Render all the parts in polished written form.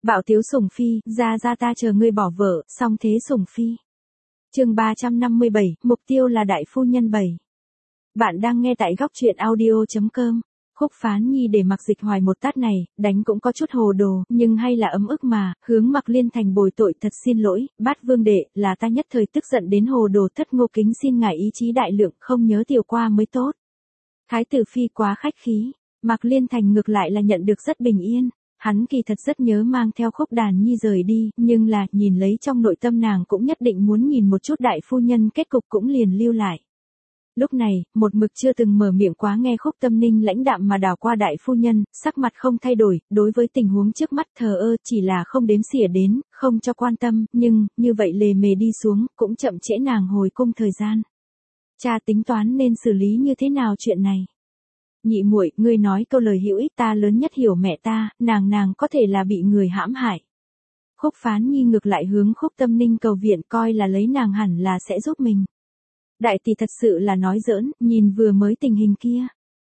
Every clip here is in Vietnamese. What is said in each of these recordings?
Bạo tiếu sủng phi, ra ta chờ ngươi bỏ vợ, xong thế sủng phi. Chương 357, mục tiêu là đại phu nhân 7. Bạn đang nghe tại góc truyện audio.com. Khúc Phán Nhi để Mạc Dịch Hoài một tát này, đánh cũng có chút hồ đồ, nhưng hay là ấm ức mà, hướng Mạc Liên Thành bồi tội thật xin lỗi, Bát Vương đệ, là ta nhất thời tức giận đến hồ đồ thất ngô kính xin ngài ý chí đại lượng, không nhớ tiểu qua mới tốt. Thái tử phi quá khách khí, Mạc Liên Thành ngược lại là nhận được rất bình yên. Hắn kỳ thật rất nhớ mang theo Khúc Đàn Nhi rời đi, nhưng là, nhìn lấy trong nội tâm nàng cũng nhất định muốn nhìn một chút đại phu nhân kết cục cũng liền lưu lại. Lúc này, một mực chưa từng mở miệng quá nghe Khúc Tâm Ninh lãnh đạm mà đảo qua đại phu nhân, sắc mặt không thay đổi, đối với tình huống trước mắt thờ ơ chỉ là không đếm xỉa đến, không cho quan tâm, nhưng, như vậy lề mề đi xuống, cũng chậm trễ nàng hồi cung thời gian. Cha tính toán nên xử lý như thế nào chuyện này? Nhị muội, ngươi nói câu lời hữu ích ta lớn nhất hiểu mẹ ta, nàng có thể là bị người hãm hại. Khúc Phán Nhi ngược lại hướng Khúc Tâm Ninh cầu viện coi là lấy nàng hẳn là sẽ giúp mình. Đại tỷ thật sự là nói giỡn, nhìn vừa mới tình hình kia.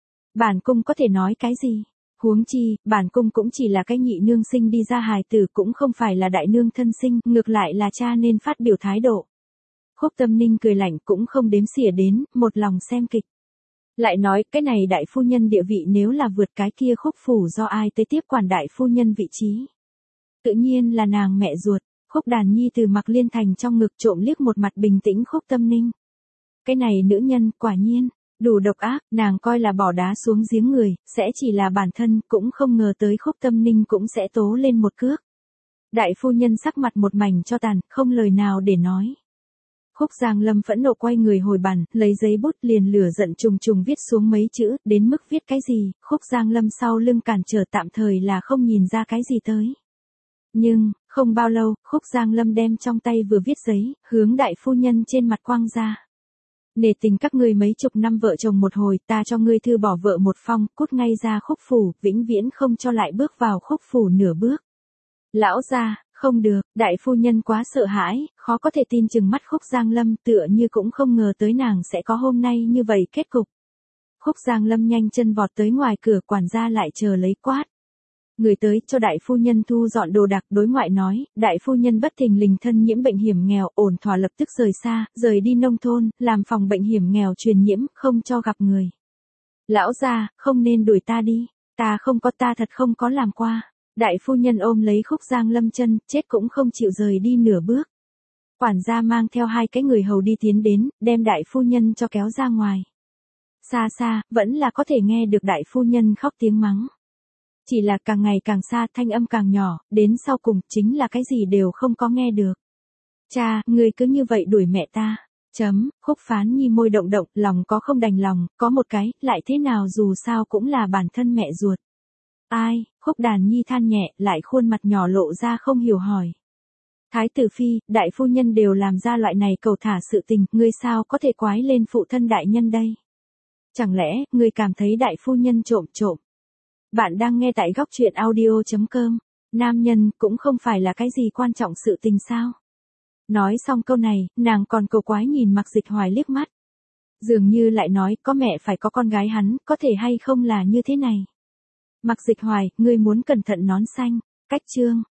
Bản cung có thể nói cái gì? Huống chi, bản cung cũng chỉ là cái nhị nương sinh đi ra hài tử cũng không phải là đại nương thân sinh, ngược lại là cha nên phát biểu thái độ. Khúc Tâm Ninh cười lạnh cũng không đếm xỉa đến, một lòng xem kịch. Lại nói, cái này đại phu nhân địa vị nếu là vượt cái kia Khúc phủ do ai tới tiếp quản đại phu nhân vị trí. Tự nhiên là nàng mẹ ruột, Khúc Đàn Nhi từ Mạc Liên Thành trong ngực trộm liếc một mặt bình tĩnh Khúc Tâm Ninh. Cái này nữ nhân, quả nhiên, đủ độc ác, nàng coi là bỏ đá xuống giếng người, sẽ chỉ là bản thân, cũng không ngờ tới Khúc Tâm Ninh cũng sẽ tố lên một cước. Đại phu nhân sắc mặt một mảnh cho tàn, không lời nào để nói. Khúc Giang Lâm phẫn nộ quay người hồi bàn, lấy giấy bút liền lửa giận trùng viết xuống mấy chữ, đến mức viết cái gì, Khúc Giang Lâm sau lưng cản trở tạm thời là không nhìn ra cái gì tới. Nhưng, không bao lâu, Khúc Giang Lâm đem trong tay vừa viết giấy, hướng đại phu nhân trên mặt quăng ra. Nể tình các ngươi mấy chục năm vợ chồng một hồi, ta cho ngươi thư bỏ vợ một phong, cút ngay ra Khúc phủ, vĩnh viễn không cho lại bước vào Khúc phủ nửa bước. Lão gia, không được, đại phu nhân quá sợ hãi, khó có thể tin chừng mắt Khúc Giang Lâm tựa như cũng không ngờ tới nàng sẽ có hôm nay như vậy kết cục. Khúc Giang Lâm nhanh chân vọt tới ngoài cửa, quản gia lại chờ lấy quát. Người tới cho đại phu nhân thu dọn đồ đạc, đối ngoại nói, đại phu nhân bất thình lình thân nhiễm bệnh hiểm nghèo, ổn thỏa lập tức rời xa, rời đi nông thôn, làm phòng bệnh hiểm nghèo truyền nhiễm, không cho gặp người. Lão gia, không nên đuổi ta đi, ta thật không có làm qua. Đại phu nhân ôm lấy Khúc Giang Lâm chân, chết cũng không chịu rời đi nửa bước. Quản gia mang theo hai cái người hầu đi tiến đến, đem đại phu nhân cho kéo ra ngoài. Xa, vẫn là có thể nghe được đại phu nhân khóc tiếng mắng. Chỉ là càng ngày càng xa, thanh âm càng nhỏ, đến sau cùng, chính là cái gì đều không có nghe được. Cha, người cứ như vậy đuổi mẹ ta. Khúc Phán Nhi môi động, lòng có không đành lòng, có một cái, lại thế nào dù sao cũng là bản thân mẹ ruột. Ai, Khúc Đàn Nhi than nhẹ, lại khuôn mặt nhỏ lộ ra không hiểu hỏi. Thái tử phi, đại phu nhân đều làm ra loại này cầu thả sự tình, ngươi sao có thể quái lên phụ thân đại nhân đây? Chẳng lẽ, ngươi cảm thấy đại phu nhân trộm? Bạn đang nghe tại góc truyện audio.com. Nam nhân cũng không phải là cái gì quan trọng sự tình sao? Nói xong câu này, nàng còn cầu quái nhìn Mạc Dịch Hoài liếc mắt. Dường như lại nói, có mẹ phải có con gái hắn, có thể hay không là như thế này. Mạc Dịch Hoài, ngươi muốn cẩn thận nón xanh. Cách chương.